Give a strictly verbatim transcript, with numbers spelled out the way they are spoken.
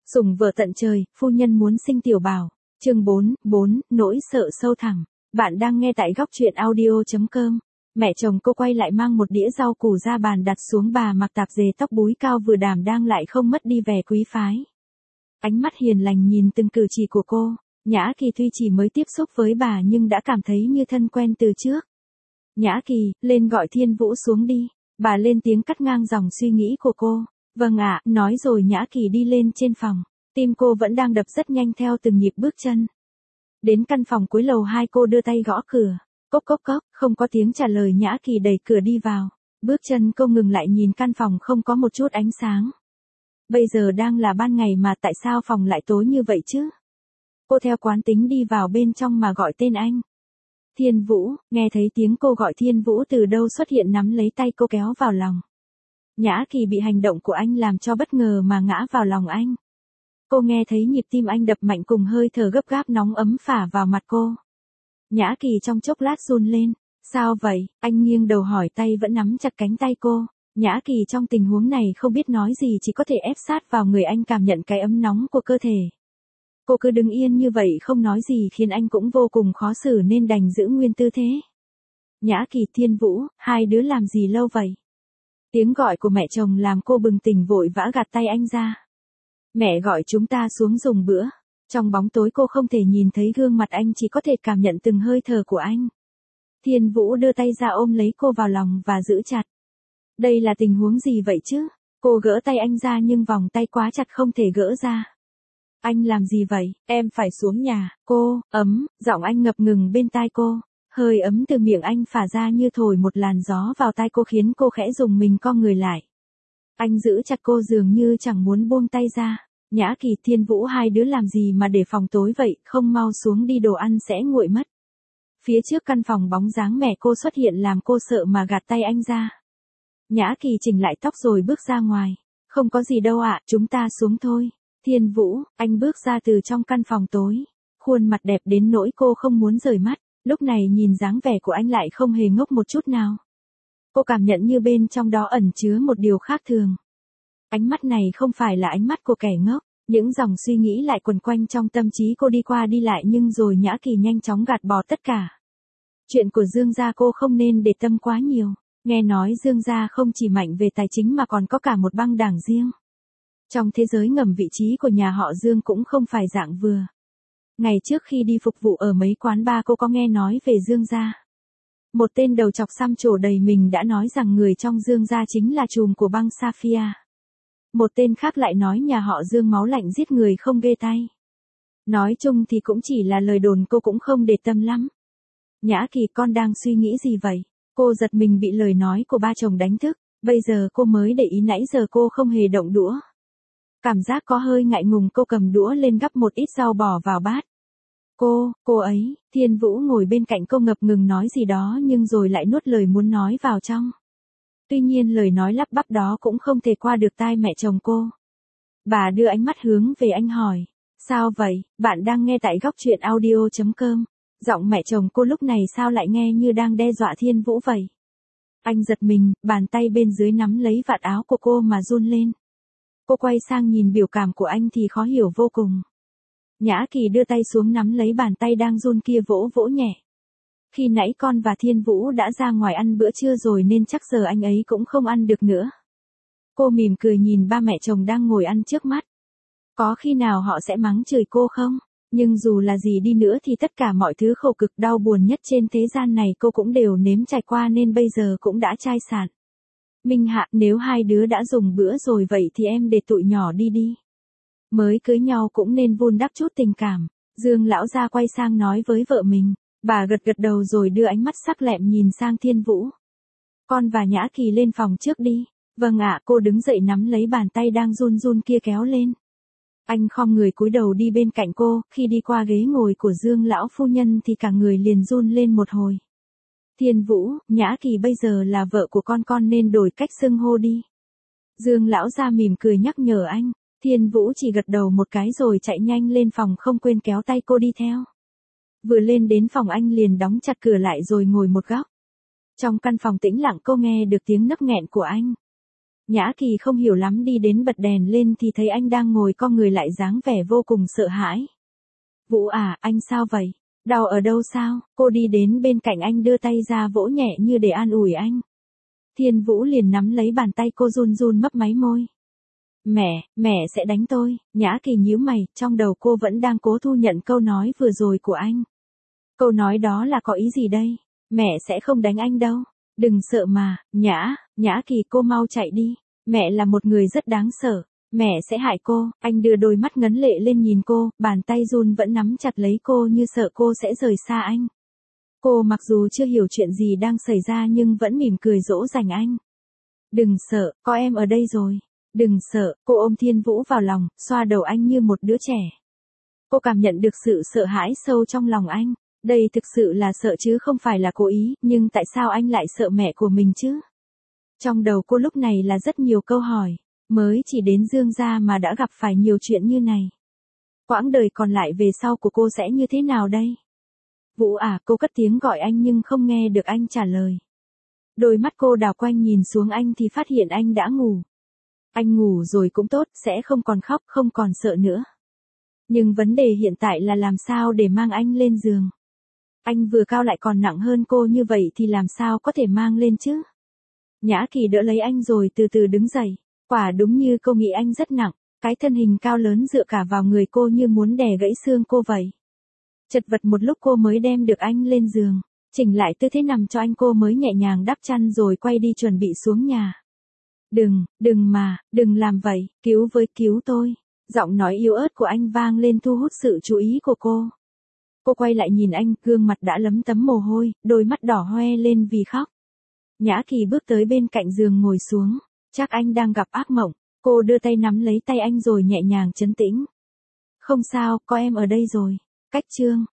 Sủng vợ tận trời, phu nhân muốn sinh tiểu bảo. Chương bốn, bốn, nỗi sợ sâu thẳm. Bạn đang nghe tại góc truyện audio chấm com. Mẹ chồng cô quay lại mang một đĩa rau củ ra bàn đặt xuống, bà mặc tạp dề tóc búi cao vừa đảm đang lại không mất đi vẻ quý phái. Ánh mắt hiền lành nhìn từng cử chỉ của cô. Nhã Kỳ tuy chỉ mới tiếp xúc với bà nhưng đã cảm thấy như thân quen từ trước. Nhã Kỳ, lên gọi Thiên Vũ xuống đi. Bà lên tiếng cắt ngang dòng suy nghĩ của cô. Vâng ạ, nói rồi Nhã Kỳ đi lên trên phòng. Tim cô vẫn đang đập rất nhanh theo từng nhịp bước chân. Đến căn phòng cuối lầu hai, cô đưa tay gõ cửa. Cốc cốc cốc, không có tiếng trả lời. Nhã Kỳ đẩy cửa đi vào. Bước chân cô ngừng lại nhìn căn phòng không có một chút ánh sáng. Bây giờ đang là ban ngày mà tại sao phòng lại tối như vậy chứ? Cô theo quán tính đi vào bên trong mà gọi tên anh. Thiên Vũ, nghe thấy tiếng cô gọi Thiên Vũ từ đâu xuất hiện, nắm lấy tay cô kéo vào lòng. Nhã Kỳ bị hành động của anh làm cho bất ngờ mà ngã vào lòng anh. Cô nghe thấy nhịp tim anh đập mạnh cùng hơi thở gấp gáp nóng ấm phả vào mặt cô. Nhã Kỳ trong chốc lát run lên. Sao vậy? Anh nghiêng đầu hỏi, tay vẫn nắm chặt cánh tay cô. Nhã Kỳ trong tình huống này không biết nói gì, chỉ có thể ép sát vào người anh cảm nhận cái ấm nóng của cơ thể. Cô cứ đứng yên như vậy không nói gì khiến anh cũng vô cùng khó xử nên đành giữ nguyên tư thế. Nhã Kỳ, Thiên Vũ, hai đứa làm gì lâu vậy? Tiếng gọi của mẹ chồng làm cô bừng tỉnh, vội vã gạt tay anh ra. Mẹ gọi chúng ta xuống dùng bữa. Trong bóng tối cô không thể nhìn thấy gương mặt anh, chỉ có thể cảm nhận từng hơi thở của anh. Thiên Vũ đưa tay ra ôm lấy cô vào lòng và giữ chặt. Đây là tình huống gì vậy chứ? Cô gỡ tay anh ra nhưng vòng tay quá chặt không thể gỡ ra. Anh làm gì vậy? Em phải xuống nhà. Cô, ấm, giọng anh ngập ngừng bên tai cô. Hơi ấm từ miệng anh phả ra như thổi một làn gió vào tai cô khiến cô khẽ rùng mình co người lại. Anh giữ chặt cô dường như chẳng muốn buông tay ra. Nhã Kỳ, Thiên Vũ, hai đứa làm gì mà để phòng tối vậy, không mau xuống đi, đồ ăn sẽ nguội mất. Phía trước căn phòng bóng dáng mẹ cô xuất hiện làm cô sợ mà gạt tay anh ra. Nhã Kỳ chỉnh lại tóc rồi bước ra ngoài. Không có gì đâu ạ, chúng ta xuống thôi. Thiên Vũ, anh bước ra từ trong căn phòng tối. Khuôn mặt đẹp đến nỗi cô không muốn rời mắt. Lúc này nhìn dáng vẻ của anh lại không hề ngốc một chút nào. Cô cảm nhận như bên trong đó ẩn chứa một điều khác thường. Ánh mắt này không phải là ánh mắt của kẻ ngốc. Những dòng suy nghĩ lại quần quanh trong tâm trí cô đi qua đi lại, nhưng rồi Nhã Kỳ nhanh chóng gạt bỏ tất cả. Chuyện của Dương gia cô không nên để tâm quá nhiều. Nghe nói Dương gia không chỉ mạnh về tài chính mà còn có cả một băng đảng riêng. Trong thế giới ngầm, vị trí của nhà họ Dương cũng không phải dạng vừa. Ngày trước khi đi phục vụ ở mấy quán bar, cô có nghe nói về Dương gia. Một tên đầu chọc xăm trổ đầy mình đã nói rằng người trong Dương gia chính là trùm của băng Safia. Một tên khác lại nói nhà họ Dương máu lạnh giết người không ghê tay. Nói chung thì cũng chỉ là lời đồn, cô cũng không để tâm lắm. Nhã Kỳ, con đang suy nghĩ gì vậy? Cô giật mình bị lời nói của ba chồng đánh thức. Bây giờ cô mới để ý, nãy giờ cô không hề động đũa. Cảm giác có hơi ngại ngùng, cô cầm đũa lên gắp một ít rau bỏ vào bát. Cô, cô ấy. Thiên Vũ ngồi bên cạnh cô ngập ngừng nói gì đó nhưng rồi lại nuốt lời muốn nói vào trong. Tuy nhiên lời nói lắp bắp đó cũng không thể qua được tai mẹ chồng cô. Bà đưa ánh mắt hướng về anh hỏi. Sao vậy? Bạn đang nghe tại góc truyện audio chấm com. Giọng mẹ chồng cô lúc này sao lại nghe như đang đe dọa Thiên Vũ vậy? Anh giật mình, bàn tay bên dưới nắm lấy vạt áo của cô mà run lên. Cô quay sang nhìn biểu cảm của anh thì khó hiểu vô cùng. Nhã Kỳ đưa tay xuống nắm lấy bàn tay đang run kia, vỗ vỗ nhẹ. Khi nãy con và Thiên Vũ đã ra ngoài ăn bữa trưa rồi nên chắc giờ anh ấy cũng không ăn được nữa. Cô mỉm cười nhìn ba mẹ chồng đang ngồi ăn trước mắt. Có khi nào họ sẽ mắng chửi cô không? Nhưng dù là gì đi nữa thì tất cả mọi thứ khổ cực đau buồn nhất trên thế gian này cô cũng đều nếm trải qua nên bây giờ cũng đã chai sạn. Minh Hạ, nếu hai đứa đã dùng bữa rồi vậy thì em để tụi nhỏ đi đi. Mới cưới nhau cũng nên vun đắp chút tình cảm. Dương lão gia quay sang nói với vợ mình. Bà gật gật đầu rồi đưa ánh mắt sắc lẹm nhìn sang Thiên Vũ. Con và Nhã Kỳ lên phòng trước đi. Vâng ạ, cô đứng dậy nắm lấy bàn tay đang run run kia kéo lên. Anh khom người cúi đầu đi bên cạnh cô, khi đi qua ghế ngồi của Dương lão phu nhân thì cả người liền run lên một hồi. Thiên Vũ, Nhã Kỳ bây giờ là vợ của con, con nên đổi cách xưng hô đi. Dương lão ra mỉm cười nhắc nhở anh. Thiên Vũ chỉ gật đầu một cái rồi chạy nhanh lên phòng, không quên kéo tay cô đi theo. Vừa lên đến phòng anh liền đóng chặt cửa lại rồi ngồi một góc. Trong căn phòng tĩnh lặng cô nghe được tiếng nấc nghẹn của anh. Nhã Kỳ không hiểu lắm đi đến bật đèn lên thì thấy anh đang ngồi co người lại dáng vẻ vô cùng sợ hãi. Vũ à, anh sao vậy? Đau ở đâu sao? Cô đi đến bên cạnh anh đưa tay ra vỗ nhẹ như để an ủi anh. Thiên Vũ liền nắm lấy bàn tay cô run run mấp máy môi. Mẹ, mẹ sẽ đánh tôi. Nhã Kỳ nhíu mày, trong đầu cô vẫn đang cố thu nhận câu nói vừa rồi của anh. Câu nói đó là có ý gì đây? Mẹ sẽ không đánh anh đâu. Đừng sợ mà, Nhã, Nhã Kỳ cô mau chạy đi. Mẹ là một người rất đáng sợ. Mẹ sẽ hại cô. Anh đưa đôi mắt ngấn lệ lên nhìn cô, bàn tay run vẫn nắm chặt lấy cô như sợ cô sẽ rời xa anh. Cô mặc dù chưa hiểu chuyện gì đang xảy ra nhưng vẫn mỉm cười dỗ dành anh. Đừng sợ, có em ở đây rồi. Đừng sợ, cô ôm Thiên Vũ vào lòng, xoa đầu anh như một đứa trẻ. Cô cảm nhận được sự sợ hãi sâu trong lòng anh. Đây thực sự là sợ chứ không phải là cố ý, nhưng tại sao anh lại sợ mẹ của mình chứ? Trong đầu cô lúc này là rất nhiều câu hỏi, mới chỉ đến Dương gia mà đã gặp phải nhiều chuyện như này. Quãng đời còn lại về sau của cô sẽ như thế nào đây? Vũ à, cô cất tiếng gọi anh nhưng không nghe được anh trả lời. Đôi mắt cô đảo quanh nhìn xuống anh thì phát hiện anh đã ngủ. Anh ngủ rồi cũng tốt, sẽ không còn khóc, không còn sợ nữa. Nhưng vấn đề hiện tại là làm sao để mang anh lên giường. Anh vừa cao lại còn nặng hơn cô như vậy thì làm sao có thể mang lên chứ? Nhã Kỳ đỡ lấy anh rồi từ từ đứng dậy. Quả đúng như cô nghĩ anh rất nặng, cái thân hình cao lớn dựa cả vào người cô như muốn đè gãy xương cô vậy. Chật vật một lúc cô mới đem được anh lên giường, chỉnh lại tư thế nằm cho anh cô mới nhẹ nhàng đắp chăn rồi quay đi chuẩn bị xuống nhà. Đừng, đừng mà, đừng làm vậy, cứu với cứu tôi. Giọng nói yếu ớt của anh vang lên thu hút sự chú ý của cô. Cô quay lại nhìn anh, gương mặt đã lấm tấm mồ hôi, đôi mắt đỏ hoe lên vì khóc. Nhã Kỳ bước tới bên cạnh giường ngồi xuống, chắc anh đang gặp ác mộng. Cô đưa tay nắm lấy tay anh rồi nhẹ nhàng trấn tĩnh. Không sao, có em ở đây rồi. Cách chương.